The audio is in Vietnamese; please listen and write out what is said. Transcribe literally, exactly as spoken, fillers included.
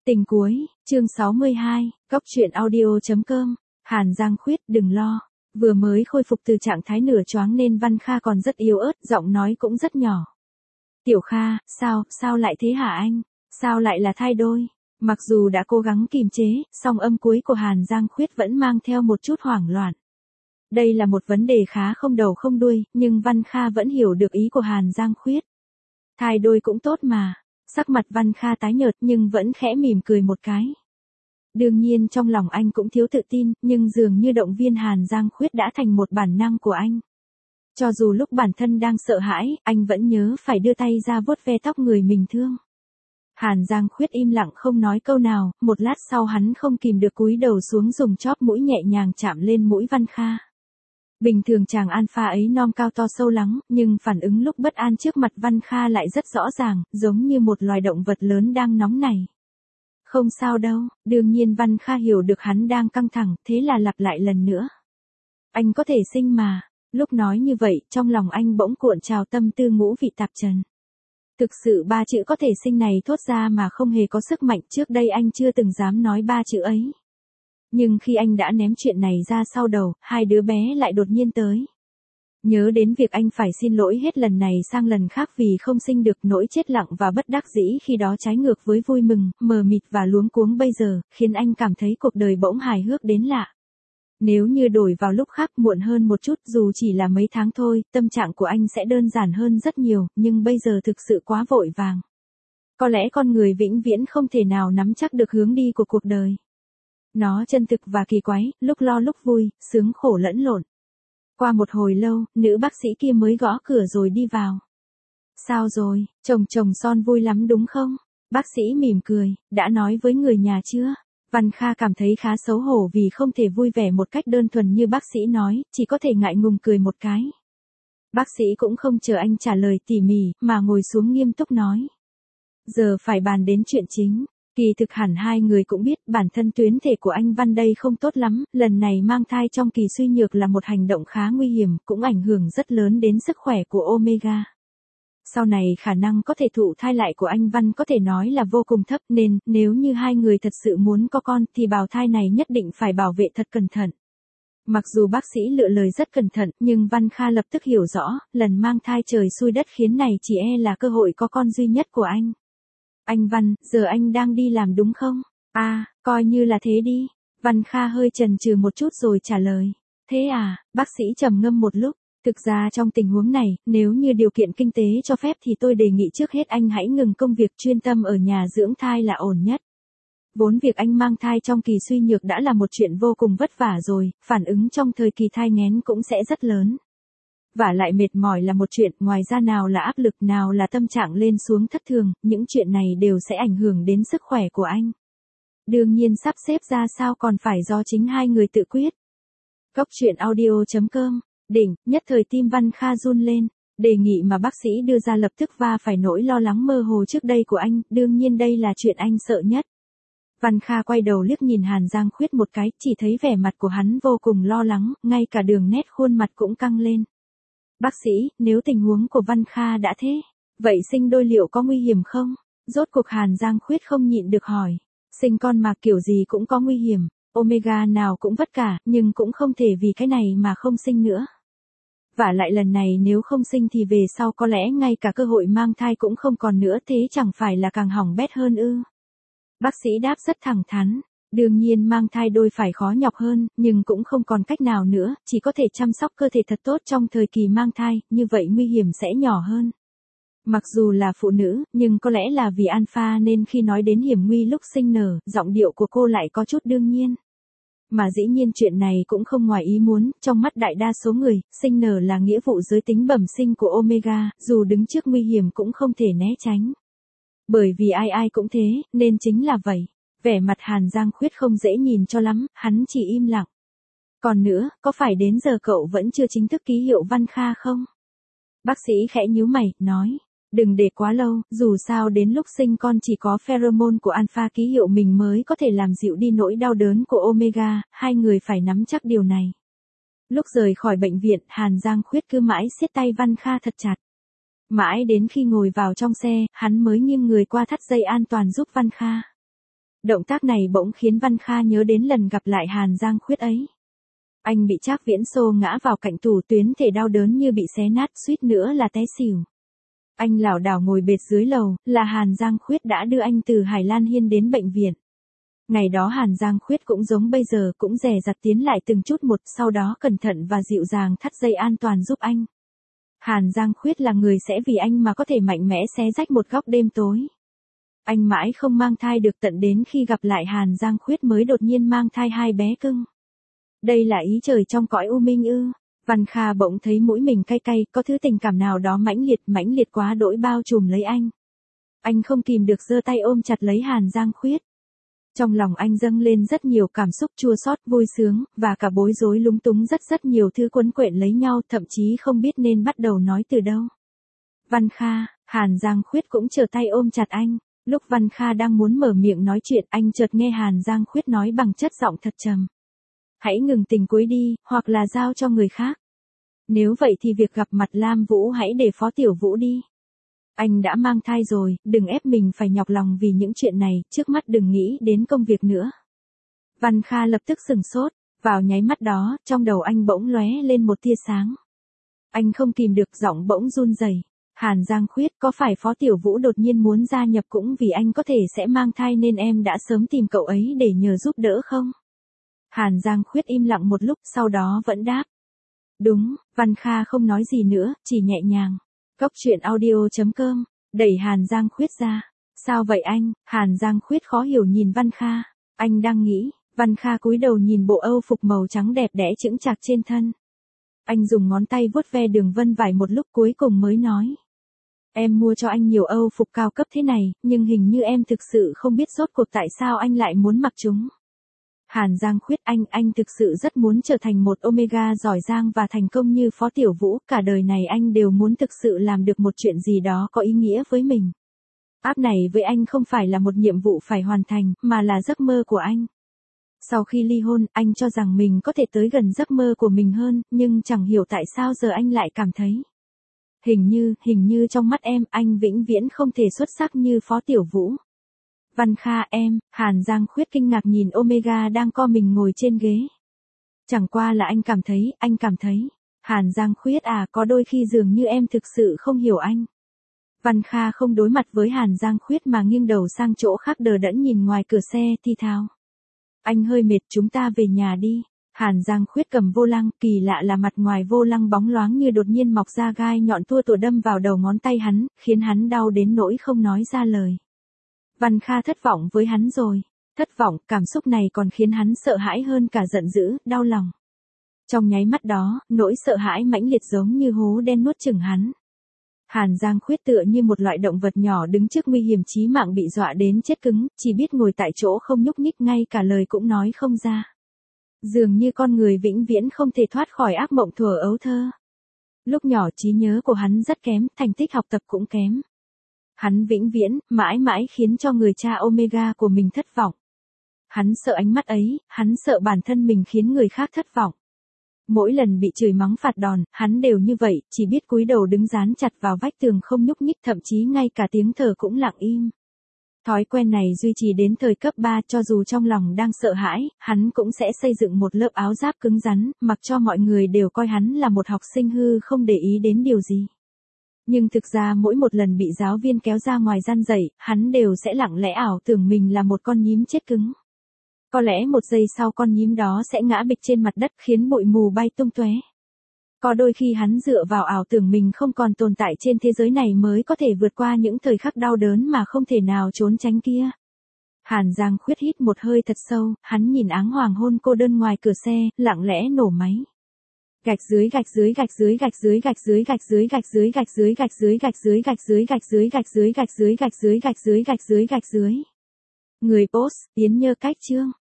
Tình cuối, chương sáu mươi hai, góc truyện audio.com, Hàn Giang Khuyết đừng lo, vừa mới khôi phục từ trạng thái nửa choáng nên Văn Kha còn rất yếu ớt, giọng nói cũng rất nhỏ. Tiểu Kha, sao, sao lại thế hả anh? Sao lại là thai đôi? Mặc dù đã cố gắng kìm chế, song âm cuối của Hàn Giang Khuyết vẫn mang theo một chút hoảng loạn. Đây là một vấn đề khá không đầu không đuôi, nhưng Văn Kha vẫn hiểu được ý của Hàn Giang Khuyết. Thai đôi cũng tốt mà. Sắc mặt Văn Kha tái nhợt nhưng vẫn khẽ mỉm cười một cái. Đương nhiên trong lòng anh cũng thiếu tự tin, nhưng dường như động viên Hàn Giang Khuyết đã thành một bản năng của anh. Cho dù lúc bản thân đang sợ hãi, anh vẫn nhớ phải đưa tay ra vuốt ve tóc người mình thương. Hàn Giang Khuyết im lặng không nói câu nào, một lát sau hắn không kìm được cúi đầu xuống dùng chóp mũi nhẹ nhàng chạm lên mũi Văn Kha. Bình thường chàng alpha ấy non cao to sâu lắng, nhưng phản ứng lúc bất an trước mặt Văn Kha lại rất rõ ràng, giống như một loài động vật lớn đang nóng nảy. Không sao đâu, đương nhiên Văn Kha hiểu được hắn đang căng thẳng, thế là lặp lại lần nữa. Anh có thể sinh mà. Lúc nói như vậy, trong lòng anh bỗng cuộn trào tâm tư ngũ vị tạp trần. Thực sự ba chữ có thể sinh này thốt ra mà không hề có sức mạnh, trước đây anh chưa từng dám nói ba chữ ấy. Nhưng khi anh đã ném chuyện này ra sau đầu, hai đứa bé lại đột nhiên tới. Nhớ đến việc anh phải xin lỗi hết lần này sang lần khác vì không sinh được, nỗi chết lặng và bất đắc dĩ khi đó trái ngược với vui mừng, mờ mịt và luống cuống bây giờ, khiến anh cảm thấy cuộc đời bỗng hài hước đến lạ. Nếu như đổi vào lúc khác muộn hơn một chút, dù chỉ là mấy tháng thôi, tâm trạng của anh sẽ đơn giản hơn rất nhiều, nhưng bây giờ thực sự quá vội vàng. Có lẽ con người vĩnh viễn không thể nào nắm chắc được hướng đi của cuộc đời. Nó chân thực và kỳ quái, lúc lo lúc vui, sướng khổ lẫn lộn. Qua một hồi lâu, nữ bác sĩ kia mới gõ cửa rồi đi vào. Sao rồi, chồng chồng Son vui lắm đúng không? Bác sĩ mỉm cười, đã nói với người nhà chưa? Văn Kha cảm thấy khá xấu hổ vì không thể vui vẻ một cách đơn thuần như bác sĩ nói, chỉ có thể ngại ngùng cười một cái. Bác sĩ cũng không chờ anh trả lời tỉ mỉ, mà ngồi xuống nghiêm túc nói. Giờ phải bàn đến chuyện chính. Kỳ thực hẳn hai người cũng biết bản thân tuyến thể của anh Văn đây không tốt lắm, lần này mang thai trong kỳ suy nhược là một hành động khá nguy hiểm, cũng ảnh hưởng rất lớn đến sức khỏe của Omega. Sau này khả năng có thể thụ thai lại của anh Văn có thể nói là vô cùng thấp, nên nếu như hai người thật sự muốn có con thì bào thai này nhất định phải bảo vệ thật cẩn thận. Mặc dù bác sĩ lựa lời rất cẩn thận, nhưng Văn Kha lập tức hiểu rõ, lần mang thai trời xui đất khiến này chỉ e là cơ hội có con duy nhất của anh. Anh Văn, giờ anh đang đi làm đúng không? À, coi như là thế đi. Văn Kha hơi chần chừ một chút rồi trả lời. Thế à, bác sĩ trầm ngâm một lúc. Thực ra trong tình huống này, nếu như điều kiện kinh tế cho phép thì tôi đề nghị trước hết anh hãy ngừng công việc, chuyên tâm ở nhà dưỡng thai là ổn nhất. Vốn việc anh mang thai trong kỳ suy nhược đã là một chuyện vô cùng vất vả rồi, phản ứng trong thời kỳ thai nghén cũng sẽ rất lớn. Và lại mệt mỏi là một chuyện, ngoài ra nào là áp lực, nào là tâm trạng lên xuống thất thường, những chuyện này đều sẽ ảnh hưởng đến sức khỏe của anh. Đương nhiên sắp xếp ra sao còn phải do chính hai người tự quyết. Góc truyện audio.com, đỉnh, nhất thời tim Văn Kha run lên, đề nghị mà bác sĩ đưa ra lập tức va phải nỗi lo lắng mơ hồ trước đây của anh, đương nhiên đây là chuyện anh sợ nhất. Văn Kha quay đầu liếc nhìn Hàn Giang Khuyết một cái, chỉ thấy vẻ mặt của hắn vô cùng lo lắng, ngay cả đường nét khuôn mặt cũng căng lên. Bác sĩ, nếu tình huống của Văn Kha đã thế, vậy sinh đôi liệu có nguy hiểm không? Rốt cuộc Hàn Giang Khuyết không nhịn được hỏi. Sinh con mà kiểu gì cũng có nguy hiểm, Omega nào cũng vất cả, nhưng cũng không thể vì cái này mà không sinh nữa. Vả lại lần này nếu không sinh thì về sau có lẽ ngay cả cơ hội mang thai cũng không còn nữa, thế chẳng phải là càng hỏng bét hơn ư? Bác sĩ đáp rất thẳng thắn. Đương nhiên mang thai đôi phải khó nhọc hơn, nhưng cũng không còn cách nào nữa, chỉ có thể chăm sóc cơ thể thật tốt trong thời kỳ mang thai, như vậy nguy hiểm sẽ nhỏ hơn. Mặc dù là phụ nữ, nhưng có lẽ là vì alpha nên khi nói đến hiểm nguy lúc sinh nở, giọng điệu của cô lại có chút đương nhiên. Mà dĩ nhiên chuyện này cũng không ngoài ý muốn, trong mắt đại đa số người, sinh nở là nghĩa vụ giới tính bẩm sinh của Omega, dù đứng trước nguy hiểm cũng không thể né tránh. Bởi vì ai ai cũng thế, nên chính là vậy. Vẻ mặt Hàn Giang Khuyết không dễ nhìn cho lắm, hắn chỉ im lặng. Còn nữa, có phải đến giờ cậu vẫn chưa chính thức ký hiệu Văn Kha không? Bác sĩ khẽ nhíu mày, nói. Đừng để quá lâu, dù sao đến lúc sinh con chỉ có pheromone của alpha ký hiệu mình mới có thể làm dịu đi nỗi đau đớn của Omega, hai người phải nắm chắc điều này. Lúc rời khỏi bệnh viện, Hàn Giang Khuyết cứ mãi siết tay Văn Kha thật chặt. Mãi đến khi ngồi vào trong xe, hắn mới nghiêng người qua thắt dây an toàn giúp Văn Kha. Động tác này bỗng khiến Văn Kha nhớ đến lần gặp lại Hàn Giang Khuyết ấy. Anh bị Trác Viễn xô ngã vào cạnh tủ, tuyến thể đau đớn như bị xé nát, suýt nữa là té xỉu. Anh lảo đảo ngồi bệt dưới lầu, là Hàn Giang Khuyết đã đưa anh từ Hải Lan Hiên đến bệnh viện. Ngày đó Hàn Giang Khuyết cũng giống bây giờ, cũng dè dặt tiến lại từng chút một, sau đó cẩn thận và dịu dàng thắt dây an toàn giúp anh. Hàn Giang Khuyết là người sẽ vì anh mà có thể mạnh mẽ xé rách một góc đêm tối. Anh mãi không mang thai được, tận đến khi gặp lại Hàn Giang Khuyết mới đột nhiên mang thai hai bé cưng. Đây là ý trời trong cõi u minh ư? Văn Kha bỗng thấy mũi mình cay cay, có thứ tình cảm nào đó mãnh liệt, mãnh liệt quá đỗi bao trùm lấy anh. Anh không kìm được giơ tay ôm chặt lấy Hàn Giang Khuyết. Trong lòng anh dâng lên rất nhiều cảm xúc chua xót, vui sướng, và cả bối rối lúng túng, rất rất nhiều thứ quấn quện lấy nhau, thậm chí không biết nên bắt đầu nói từ đâu. Văn Kha, Hàn Giang Khuyết cũng trở tay ôm chặt anh. Lúc Văn Kha đang muốn mở miệng nói chuyện, anh chợt nghe Hàn Giang Khuyết nói bằng chất giọng thật trầm. Hãy ngừng tình cuối đi, hoặc là giao cho người khác. Nếu vậy thì việc gặp mặt Lam Vũ hãy để Phó Tiểu Vũ đi. Anh đã mang thai rồi, đừng ép mình phải nhọc lòng vì những chuyện này, trước mắt đừng nghĩ đến công việc nữa. Văn Kha lập tức sừng sốt, vào nháy mắt đó, trong đầu anh bỗng lóe lên một tia sáng. Anh không kìm được, giọng bỗng run rẩy. Hàn Giang Khuyết, có phải Phó Tiểu Vũ đột nhiên muốn gia nhập cũng vì anh có thể sẽ mang thai nên em đã sớm tìm cậu ấy để nhờ giúp đỡ không? Hàn Giang Khuyết im lặng một lúc, sau đó vẫn đáp. Đúng. Văn Kha không nói gì nữa, chỉ nhẹ nhàng. Cốc truyện audio chấm com, đẩy Hàn Giang Khuyết ra. Sao vậy anh? Hàn Giang Khuyết khó hiểu nhìn Văn Kha. Anh đang nghĩ. Văn Kha cúi đầu nhìn bộ âu phục màu trắng đẹp đẽ chững chạc trên thân. Anh dùng ngón tay vuốt ve đường vân vải một lúc, cuối cùng mới nói. Em mua cho anh nhiều âu phục cao cấp thế này, nhưng hình như em thực sự không biết rốt cuộc tại sao anh lại muốn mặc chúng. Hàn Giang Khuyết, anh, anh thực sự rất muốn trở thành một Omega giỏi giang và thành công như Phó Tiểu Vũ, cả đời này anh đều muốn thực sự làm được một chuyện gì đó có ý nghĩa với mình. Áp này với anh không phải là một nhiệm vụ phải hoàn thành, mà là giấc mơ của anh. Sau khi ly hôn, anh cho rằng mình có thể tới gần giấc mơ của mình hơn, nhưng chẳng hiểu tại sao giờ anh lại cảm thấy. Hình như, hình như trong mắt em, anh vĩnh viễn không thể xuất sắc như Phó Tiểu Vũ. Văn Kha em, Hàn Giang Khuyết kinh ngạc nhìn Omega đang co mình ngồi trên ghế. Chẳng qua là anh cảm thấy, anh cảm thấy. Hàn Giang Khuyết à, có đôi khi dường như em thực sự không hiểu anh. Văn Kha không đối mặt với Hàn Giang Khuyết mà nghiêng đầu sang chỗ khác, đờ đẫn nhìn ngoài cửa xe, thi thào. Anh hơi mệt, chúng ta về nhà đi. Hàn Giang Khuyết cầm vô lăng, kỳ lạ là mặt ngoài vô lăng bóng loáng như đột nhiên mọc ra gai nhọn tua tủa đâm vào đầu ngón tay hắn, khiến hắn đau đến nỗi không nói ra lời. Văn Kha thất vọng với hắn rồi. Thất vọng, cảm xúc này còn khiến hắn sợ hãi hơn cả giận dữ, đau lòng. Trong nháy mắt đó, nỗi sợ hãi mãnh liệt giống như hố đen nuốt chửng hắn. Hàn Giang Khuyết tựa như một loại động vật nhỏ đứng trước nguy hiểm chí mạng, bị dọa đến chết cứng, chỉ biết ngồi tại chỗ không nhúc nhích, ngay cả lời cũng nói không ra. Dường như con người vĩnh viễn không thể thoát khỏi ác mộng thuở ấu thơ. Lúc nhỏ trí nhớ của hắn rất kém, thành tích học tập cũng kém. Hắn vĩnh viễn, mãi mãi khiến cho người cha Omega của mình thất vọng. Hắn sợ ánh mắt ấy, hắn sợ bản thân mình khiến người khác thất vọng. Mỗi lần bị chửi mắng phạt đòn, hắn đều như vậy, chỉ biết cúi đầu đứng dán chặt vào vách tường không nhúc nhích, thậm chí ngay cả tiếng thở cũng lặng im. Thói quen này duy trì đến thời cấp ba, cho dù trong lòng đang sợ hãi, hắn cũng sẽ xây dựng một lớp áo giáp cứng rắn, mặc cho mọi người đều coi hắn là một học sinh hư không để ý đến điều gì. Nhưng thực ra mỗi một lần bị giáo viên kéo ra ngoài gian dạy, hắn đều sẽ lặng lẽ ảo tưởng mình là một con nhím chết cứng. Có lẽ một giây sau con nhím đó sẽ ngã bịch trên mặt đất khiến bụi mù bay tung tóe. Có đôi khi hắn dựa vào ảo tưởng mình không còn tồn tại trên thế giới này mới có thể vượt qua những thời khắc đau đớn mà không thể nào trốn tránh kia. Hàn Giang Khuyết hít một hơi thật sâu, hắn nhìn áng hoàng hôn cô đơn ngoài cửa xe, lặng lẽ nổ máy. Gạch dưới gạch dưới gạch dưới gạch dưới gạch dưới gạch dưới gạch dưới gạch dưới gạch dưới gạch dưới gạch dưới gạch dưới gạch dưới gạch dưới gạch dưới gạch dưới gạch dưới gạch dưới. Người post, Yến Nhơ Cách Chương.